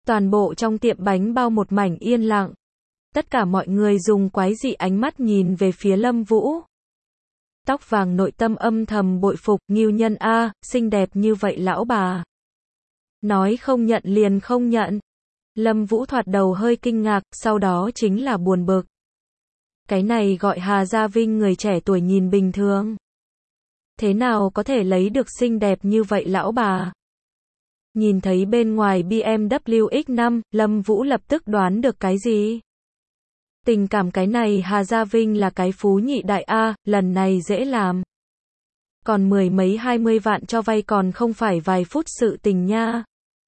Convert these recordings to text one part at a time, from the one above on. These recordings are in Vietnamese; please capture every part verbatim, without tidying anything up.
Toàn bộ trong tiệm bánh bao một mảnh yên lặng. Tất cả mọi người dùng quái dị ánh mắt nhìn về phía Lâm Vũ. Tóc vàng nội tâm âm thầm bội phục, Ngưu Nhân a, xinh đẹp như vậy lão bà. Nói không nhận liền không nhận. Lâm Vũ thoạt đầu hơi kinh ngạc, sau đó chính là buồn bực. Cái này gọi Hà Gia Vinh người trẻ tuổi nhìn bình thường. Thế nào có thể lấy được xinh đẹp như vậy lão bà? Nhìn thấy bên ngoài B M W X năm, Lâm Vũ lập tức đoán được cái gì? Tình cảm cái này Hà Gia Vinh là cái phú nhị đại A, lần này dễ làm. Còn mười mấy hai mươi vạn cho vay còn không phải vài phút sự tình nha.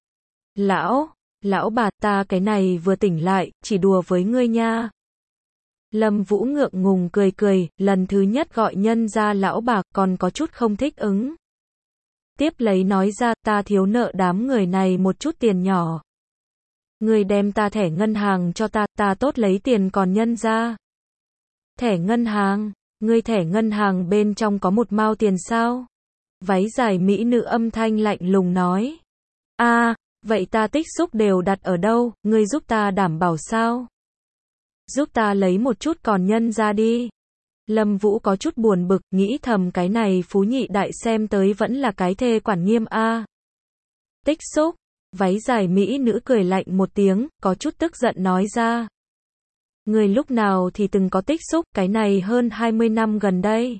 Lão, lão bà ta cái này vừa tỉnh lại, chỉ đùa với ngươi nha. Lâm Vũ ngượng ngùng cười cười, lần thứ nhất gọi nhân ra lão bà còn có chút không thích ứng. Tiếp lấy nói ra ta thiếu nợ đám người này một chút tiền nhỏ. Ngươi đem ta thẻ ngân hàng cho ta, ta tốt lấy tiền còn nhân ra. Thẻ ngân hàng, ngươi thẻ ngân hàng bên trong có một mao tiền sao? Váy dài mỹ nữ âm thanh lạnh lùng nói. A, à, vậy ta tích xúc đều đặt ở đâu, ngươi giúp ta đảm bảo sao? Giúp ta lấy một chút còn nhân ra đi. Lâm Vũ có chút buồn bực, nghĩ thầm cái này phú nhị đại xem tới vẫn là cái thê quản nghiêm a. Tích xúc, váy dài mỹ nữ cười lạnh một tiếng, có chút tức giận nói ra. Người lúc nào thì từng có tích xúc, cái này hơn hai mươi năm gần đây.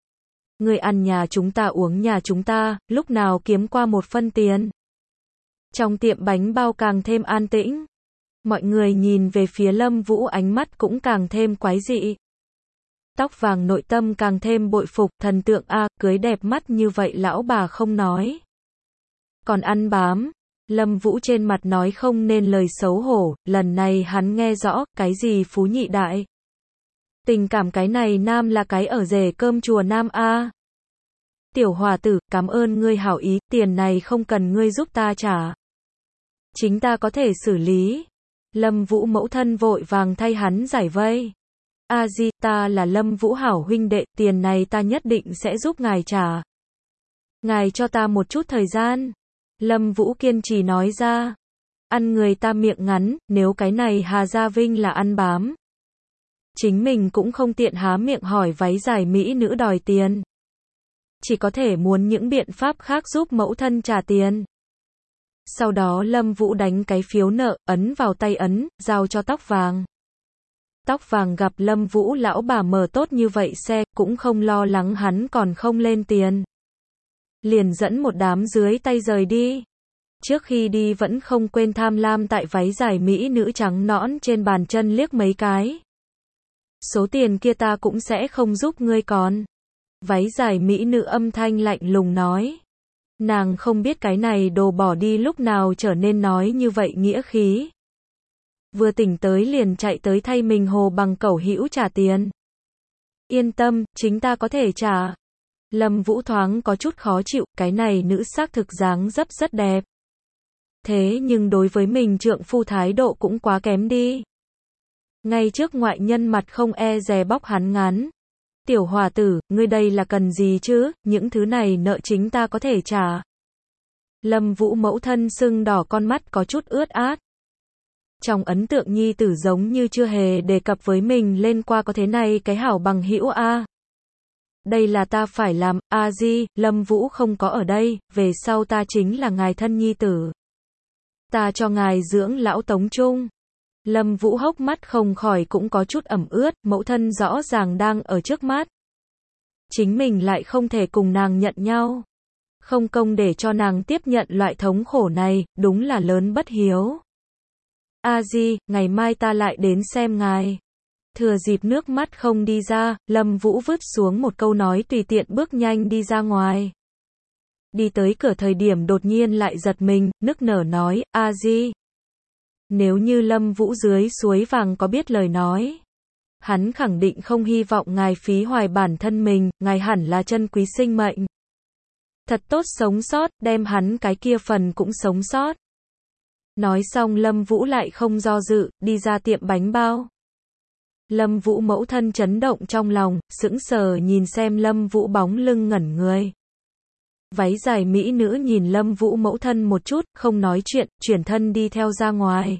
Người ăn nhà chúng ta uống nhà chúng ta, lúc nào kiếm qua một phân tiền. Trong tiệm bánh bao càng thêm an tĩnh. Mọi người nhìn về phía Lâm Vũ ánh mắt cũng càng thêm quái dị. Tóc vàng nội tâm càng thêm bội phục, thần tượng a, cưới đẹp mắt như vậy lão bà không nói. Còn ăn bám. Lâm Vũ trên mặt nói không nên lời xấu hổ, lần này hắn nghe rõ, cái gì phú nhị đại. Tình cảm cái này nam là cái ở rể cơm chùa nam a. Tiểu hòa tử, cảm ơn ngươi hảo ý, tiền này không cần ngươi giúp ta trả. Chính ta có thể xử lý. Lâm Vũ mẫu thân vội vàng thay hắn giải vây. A Di, ta là Lâm Vũ hảo huynh đệ, tiền này ta nhất định sẽ giúp ngài trả. Ngài cho ta một chút thời gian. Lâm Vũ kiên trì nói ra. Ăn người ta miệng ngắn, nếu cái này Hà Gia Vinh là ăn bám. Chính mình cũng không tiện há miệng hỏi váy dài mỹ nữ đòi tiền. Chỉ có thể muốn những biện pháp khác giúp mẫu thân trả tiền. Sau đó Lâm Vũ đánh cái phiếu nợ, ấn vào tay ấn, giao cho tóc vàng. Tóc vàng gặp Lâm Vũ lão bà mở tốt như vậy xe, cũng không lo lắng hắn còn không lên tiền. Liền dẫn một đám dưới tay rời đi. Trước khi đi vẫn không quên tham lam tại váy dài mỹ nữ trắng nõn trên bàn chân liếc mấy cái. Số tiền kia ta cũng sẽ không giúp ngươi còn. Váy dài mỹ nữ âm thanh lạnh lùng nói. Nàng không biết cái này đồ bỏ đi lúc nào trở nên nói như vậy nghĩa khí. Vừa tỉnh tới liền chạy tới thay mình hồ bằng cẩu hữu trả tiền. Yên tâm, chính ta có thể trả. Lâm Vũ thoáng có chút khó chịu, cái này nữ xác thực dáng dấp rất đẹp. Thế nhưng đối với mình trượng phu thái độ cũng quá kém đi. Ngay trước ngoại nhân mặt không e dè bóc hắn ngắn. Tiểu hòa tử, ngươi đây là cần gì chứ, những thứ này nợ chính ta có thể trả. Lâm Vũ mẫu thân sưng đỏ con mắt có chút ướt át. Trong ấn tượng nhi tử giống như chưa hề đề cập với mình lên qua có thế này cái hảo bằng hữu a. Đây là ta phải làm, a di, Lâm Vũ không có ở đây, về sau ta chính là ngài thân nhi tử. Ta cho ngài dưỡng lão tống trung. Lâm Vũ hốc mắt không khỏi cũng có chút ẩm ướt, mẫu thân rõ ràng đang ở trước mắt. Chính mình lại không thể cùng nàng nhận nhau. Không công để cho nàng tiếp nhận loại thống khổ này, đúng là lớn bất hiếu. A Di, ngày mai ta lại đến xem ngài. Thừa dịp nước mắt không đi ra, Lâm Vũ vứt xuống một câu nói tùy tiện bước nhanh đi ra ngoài. Đi tới cửa thời điểm đột nhiên lại giật mình, nức nở nói, A Di. Nếu như Lâm Vũ dưới suối vàng có biết lời nói. Hắn khẳng định không hy vọng ngài phí hoài bản thân mình, ngài hẳn là chân quý sinh mệnh. Thật tốt sống sót, đem hắn cái kia phần cũng sống sót. Nói xong Lâm Vũ lại không do dự, đi ra tiệm bánh bao. Lâm Vũ mẫu thân chấn động trong lòng, sững sờ nhìn xem Lâm Vũ bóng lưng ngẩn người. Váy dài mỹ nữ nhìn Lâm Vũ mẫu thân một chút, không nói chuyện, chuyển thân đi theo ra ngoài.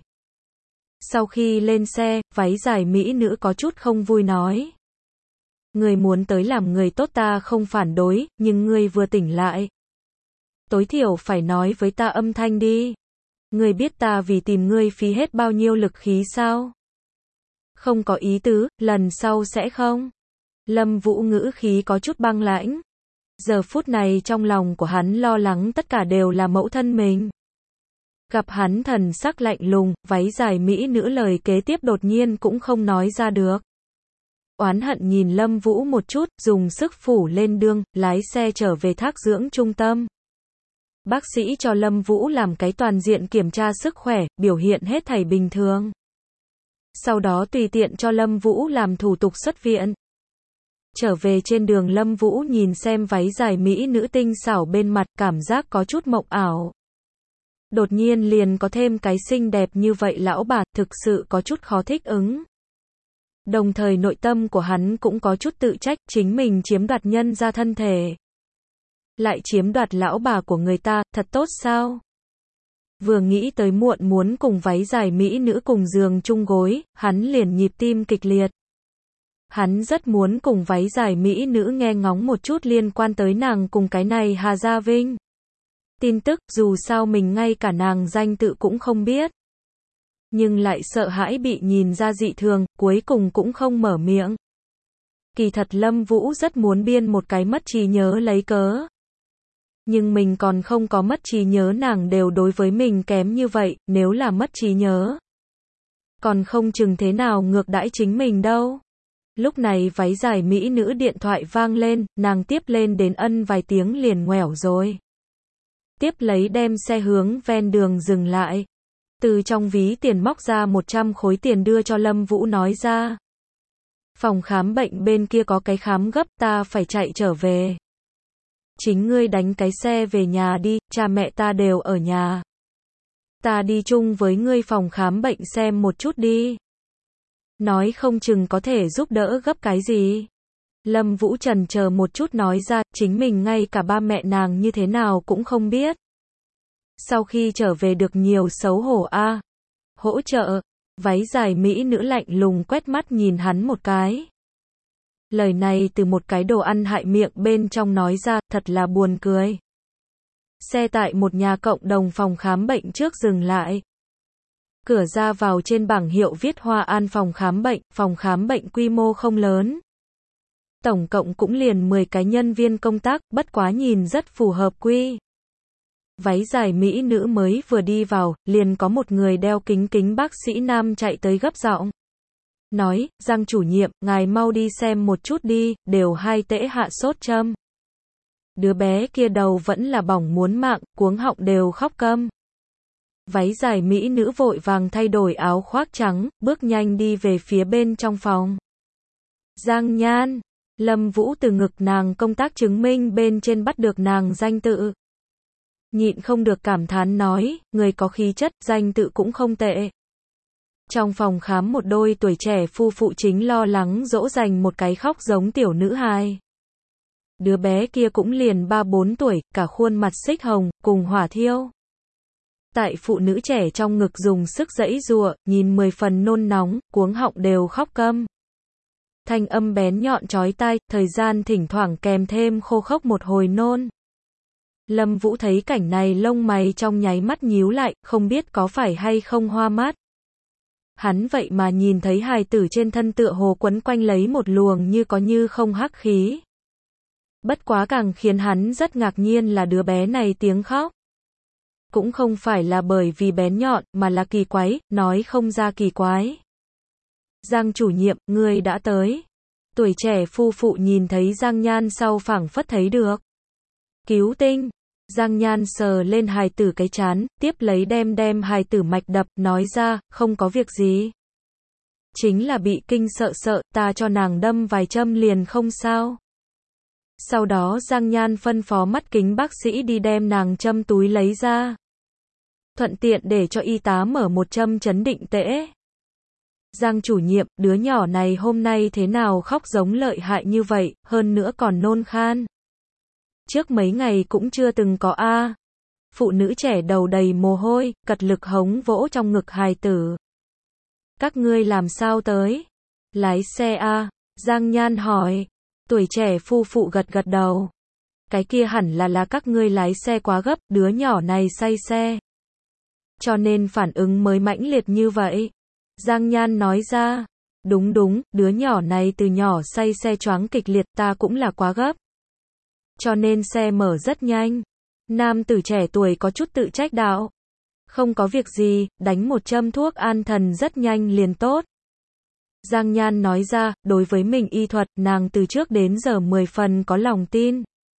Sau khi lên xe, váy dài mỹ nữ có chút không vui nói. Người muốn tới làm người tốt ta không phản đối, nhưng ngươi vừa tỉnh lại. Tối thiểu phải nói với ta âm thanh đi. Ngươi biết ta vì tìm ngươi phí hết bao nhiêu lực khí sao? Không có ý tứ, lần sau sẽ không. Lâm Vũ ngữ khí có chút băng lãnh. Giờ phút này trong lòng của hắn lo lắng tất cả đều là mẫu thân mình. Gặp hắn thần sắc lạnh lùng, váy dài mỹ nữ lời kế tiếp đột nhiên cũng không nói ra được. Oán hận nhìn Lâm Vũ một chút, dùng sức phủ lên đương, lái xe trở về thác dưỡng trung tâm. Bác sĩ cho Lâm Vũ làm cái toàn diện kiểm tra sức khỏe, biểu hiện hết thảy bình thường. Sau đó tùy tiện cho Lâm Vũ làm thủ tục xuất viện. Trở về trên đường Lâm Vũ nhìn xem váy dài mỹ nữ tinh xảo bên mặt, cảm giác có chút mộng ảo. Đột nhiên liền có thêm cái xinh đẹp như vậy lão bà, thực sự có chút khó thích ứng. Đồng thời nội tâm của hắn cũng có chút tự trách, chính mình chiếm đoạt nhân ra thân thể. Lại chiếm đoạt lão bà của người ta, thật tốt sao? Vừa nghĩ tới muộn muốn cùng váy dài mỹ nữ cùng giường chung gối, hắn liền nhịp tim kịch liệt. Hắn rất muốn cùng váy dài mỹ nữ nghe ngóng một chút liên quan tới nàng cùng cái này Hà Gia Vinh. Tin tức, dù sao mình ngay cả nàng danh tự cũng không biết. Nhưng lại sợ hãi bị nhìn ra dị thường, cuối cùng cũng không mở miệng. Kỳ thật Lâm Vũ rất muốn biên một cái mất trí nhớ lấy cớ. Nhưng mình còn không có mất trí nhớ, nàng đều đối với mình kém như vậy, nếu là mất trí nhớ. Còn không chừng thế nào ngược đãi chính mình đâu. Lúc này váy dài mỹ nữ điện thoại vang lên, nàng tiếp lên đến ân vài tiếng liền ngoẻo rồi. Tiếp lấy đem xe hướng ven đường dừng lại. Từ trong ví tiền móc ra một trăm khối tiền đưa cho Lâm Vũ nói ra. Phòng khám bệnh bên kia có cái khám gấp, ta phải chạy trở về. Chính ngươi đánh cái xe về nhà đi, cha mẹ ta đều ở nhà. Ta đi chung với ngươi phòng khám bệnh xem một chút đi. Nói không chừng có thể giúp đỡ gấp cái gì. Lâm Vũ chần chờ một chút nói ra, chính mình ngay cả ba mẹ nàng như thế nào cũng không biết. Sau khi trở về được nhiều xấu hổ a. À. Hỗ trợ, váy dài mỹ nữ lạnh lùng quét mắt nhìn hắn một cái. Lời này từ một cái đồ ăn hại miệng bên trong nói ra, thật là buồn cười. Xe tại một nhà cộng đồng phòng khám bệnh trước dừng lại. Cửa ra vào trên bảng hiệu viết Hoa An phòng khám bệnh, phòng khám bệnh quy mô không lớn. Tổng cộng cũng liền mười cái nhân viên công tác, bất quá nhìn rất phù hợp quy. Váy dài mỹ nữ mới vừa đi vào, liền có một người đeo kính kính bác sĩ nam chạy tới gấp giọng. Nói, Giang chủ nhiệm, ngài mau đi xem một chút đi, đều hai tễ hạ sốt châm. Đứa bé kia đầu vẫn là bỏng muốn mạng, cuống họng đều khóc câm. Váy dài mỹ nữ vội vàng thay đổi áo khoác trắng, bước nhanh đi về phía bên trong phòng. Giang Nhan, Lâm Vũ từ ngực nàng công tác chứng minh bên trên bắt được nàng danh tự. Nhịn không được cảm thán nói, người có khí chất, danh tự cũng không tệ. Trong phòng khám một đôi tuổi trẻ phu phụ chính lo lắng dỗ dành một cái khóc giống tiểu nữ hài. Đứa bé kia cũng liền ba bốn tuổi, cả khuôn mặt xích hồng, cùng hỏa thiêu. Tại phụ nữ trẻ trong ngực dùng sức giãy giụa, nhìn mười phần nôn nóng, cuống họng đều khóc câm. Thanh âm bén nhọn chói tai, thời gian thỉnh thoảng kèm thêm khô khốc một hồi nôn. Lâm Vũ thấy cảnh này lông mày trong nháy mắt nhíu lại, không biết có phải hay không hoa mắt. Hắn vậy mà nhìn thấy hài tử trên thân tựa hồ quấn quanh lấy một luồng như có như không hắc khí. Bất quá càng khiến hắn rất ngạc nhiên là đứa bé này tiếng khóc. Cũng không phải là bởi vì bén nhọn, mà là kỳ quái, nói không ra kỳ quái. Giang chủ nhiệm, ngươi đã tới. Tuổi trẻ phu phụ nhìn thấy Giang Nhan sau phảng phất thấy được. Cứu tinh. Giang Nhan sờ lên hài tử cái trán, tiếp lấy đem đem hài tử mạch đập, nói ra, không có việc gì. Chính là bị kinh sợ sợ, ta cho nàng đâm vài châm liền không sao. Sau đó Giang Nhan phân phó mắt kính bác sĩ đi đem nàng châm túi lấy ra. Thuận tiện để cho y tá mở một châm chấn định tễ. Giang chủ nhiệm, đứa nhỏ này hôm nay thế nào khóc giống lợi hại như vậy, hơn nữa còn nôn khan. Trước mấy ngày cũng chưa từng có a. Phụ nữ trẻ đầu đầy mồ hôi, cật lực hống vỗ trong ngực hài tử. Các ngươi làm sao tới? Lái xe a? Giang Nhan hỏi. Tuổi trẻ phu phụ gật gật đầu. Cái kia hẳn là là các ngươi lái xe quá gấp, đứa nhỏ này say xe. Cho nên phản ứng mới mãnh liệt như vậy. Giang Nhan nói ra. Đúng đúng, đứa nhỏ này từ nhỏ say xe choáng kịch liệt, ta cũng là quá gấp. Cho nên xe mở rất nhanh. Nam tử trẻ tuổi có chút tự trách đạo. Không có việc gì, đánh một châm thuốc an thần rất nhanh liền tốt. Giang Nhan nói ra, đối với mình y thuật, nàng từ trước đến giờ mười phần có lòng tin.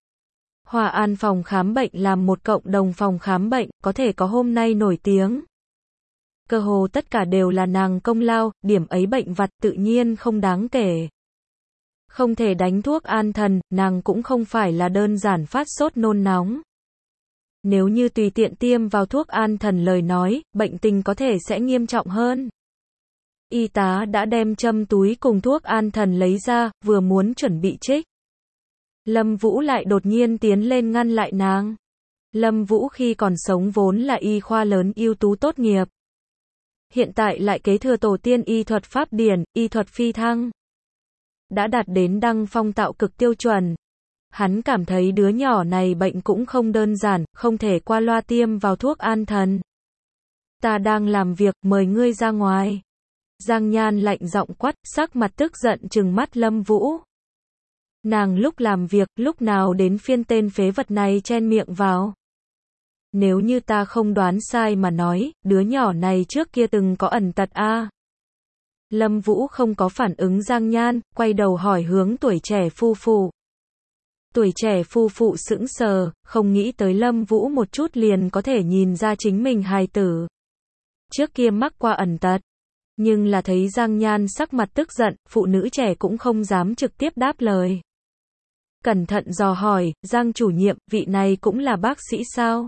Hòa An phòng khám bệnh làm một cộng đồng phòng khám bệnh, có thể có hôm nay nổi tiếng. Cơ hồ tất cả đều là nàng công lao, điểm ấy bệnh vặt tự nhiên không đáng kể. Không thể đánh thuốc an thần, nàng cũng không phải là đơn giản phát sốt nôn nóng. Nếu như tùy tiện tiêm vào thuốc an thần lời nói, bệnh tình có thể sẽ nghiêm trọng hơn. Y tá đã đem châm túi cùng thuốc an thần lấy ra, vừa muốn chuẩn bị trích. Lâm Vũ lại đột nhiên tiến lên ngăn lại nàng. Lâm Vũ khi còn sống vốn là y khoa lớn ưu tú tốt nghiệp. Hiện tại lại kế thừa tổ tiên y thuật pháp điển, y thuật phi thăng. Đã đạt đến đăng phong tạo cực tiêu chuẩn. Hắn cảm thấy đứa nhỏ này bệnh cũng không đơn giản, không thể qua loa tiêm vào thuốc an thần. Ta đang làm việc, mời ngươi ra ngoài. Giang Nhan lạnh giọng quát, sắc mặt tức giận trừng mắt Lâm Vũ. Nàng lúc làm việc, lúc nào đến phiên tên phế vật này chen miệng vào. Nếu như ta không đoán sai mà nói, đứa nhỏ này trước kia từng có ẩn tật a. Lâm Vũ không có phản ứng Giang Nhan, quay đầu hỏi hướng tuổi trẻ phu phụ. Tuổi trẻ phu phụ sững sờ, không nghĩ tới Lâm Vũ một chút liền có thể nhìn ra chính mình hài tử. Trước kia mắc qua ẩn tật. Nhưng là thấy Giang Nhan sắc mặt tức giận, phụ nữ trẻ cũng không dám trực tiếp đáp lời. Cẩn thận dò hỏi, Giang chủ nhiệm, vị này cũng là bác sĩ sao?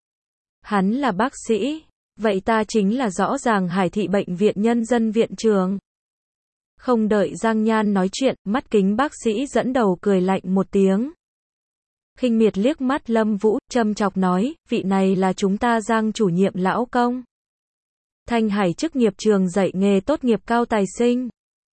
Hắn là bác sĩ. Vậy ta chính là rõ ràng Hải thị bệnh viện nhân dân viện trường. Không đợi Giang Nhan nói chuyện, mắt kính bác sĩ dẫn đầu cười lạnh một tiếng. Khinh miệt liếc mắt Lâm Vũ, châm chọc nói, vị này là chúng ta Giang chủ nhiệm lão công. Thanh Hải chức nghiệp trường dạy nghề tốt nghiệp cao tài sinh.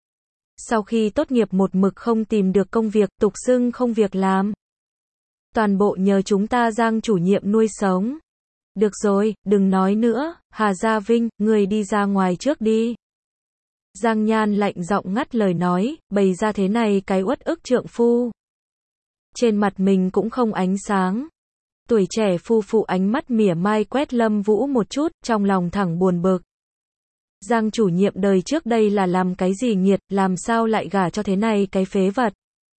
Sau khi tốt nghiệp một mực không tìm được công việc, tục xưng không việc làm. Toàn bộ nhờ chúng ta Giang chủ nhiệm nuôi sống. Được rồi, đừng nói nữa, Hà Gia Vinh, người đi ra ngoài trước đi. Giang Nhan lạnh giọng ngắt lời nói, bày ra thế này cái uất ức trượng phu. Trên mặt mình cũng không ánh sáng. Tuổi trẻ phu phụ ánh mắt mỉa mai quét Lâm Vũ một chút, trong lòng thẳng buồn bực. Giang chủ nhiệm đời trước đây là làm cái gì nghiệt, làm sao lại gả cho thế này cái phế vật.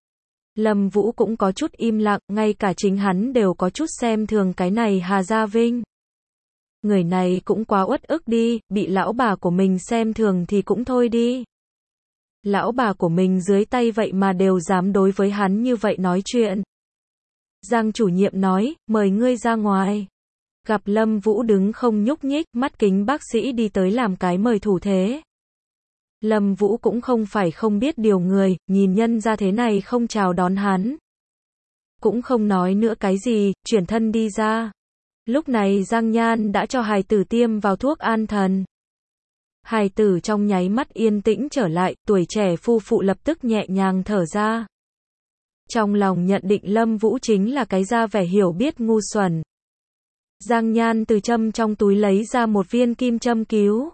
Lâm Vũ cũng có chút im lặng, ngay cả chính hắn đều có chút xem thường cái này Hà Gia Vinh. Người này cũng quá uất ức đi, bị lão bà của mình xem thường thì cũng thôi đi. Lão bà của mình dưới tay vậy mà đều dám đối với hắn như vậy nói chuyện. Giang chủ nhiệm nói, mời ngươi ra ngoài. Gặp Lâm Vũ đứng không nhúc nhích, mắt kính bác sĩ đi tới làm cái mời thủ thế. Lâm Vũ cũng không phải không biết điều người, nhìn nhân ra thế này không chào đón hắn. Cũng không nói nữa cái gì, chuyển thân đi ra. Lúc này Giang Nhan đã cho hài tử tiêm vào thuốc an thần. Hài tử trong nháy mắt yên tĩnh trở lại, tuổi trẻ phu phụ lập tức nhẹ nhàng thở ra. Trong lòng nhận định Lâm Vũ chính là cái ra vẻ hiểu biết ngu xuẩn. Giang Nhan từ châm trong túi lấy ra một viên kim châm cứu.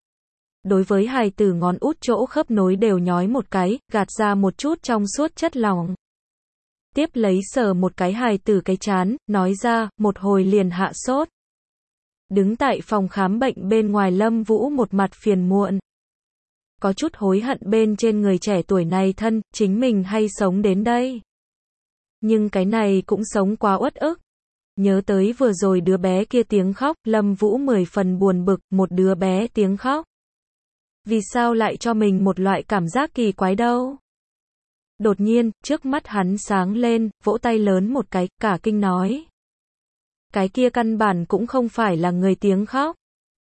Đối với hài tử ngón út chỗ khớp nối đều nhói một cái, gạt ra một chút trong suốt chất lỏng. Tiếp lấy sờ một cái hài tử cái trán, nói ra, một hồi liền hạ sốt. Đứng tại phòng khám bệnh bên ngoài Lâm Vũ một mặt phiền muộn. Có chút hối hận bên trên người trẻ tuổi này thân, chính mình hay sống đến đây. Nhưng cái này cũng sống quá uất ức. Nhớ tới vừa rồi đứa bé kia tiếng khóc, Lâm Vũ mười phần buồn bực, một đứa bé tiếng khóc. Vì sao lại cho mình một loại cảm giác kỳ quái đâu? Đột nhiên, trước mắt hắn sáng lên, vỗ tay lớn một cái, cả kinh nói. Cái kia căn bản cũng không phải là người tiếng khóc.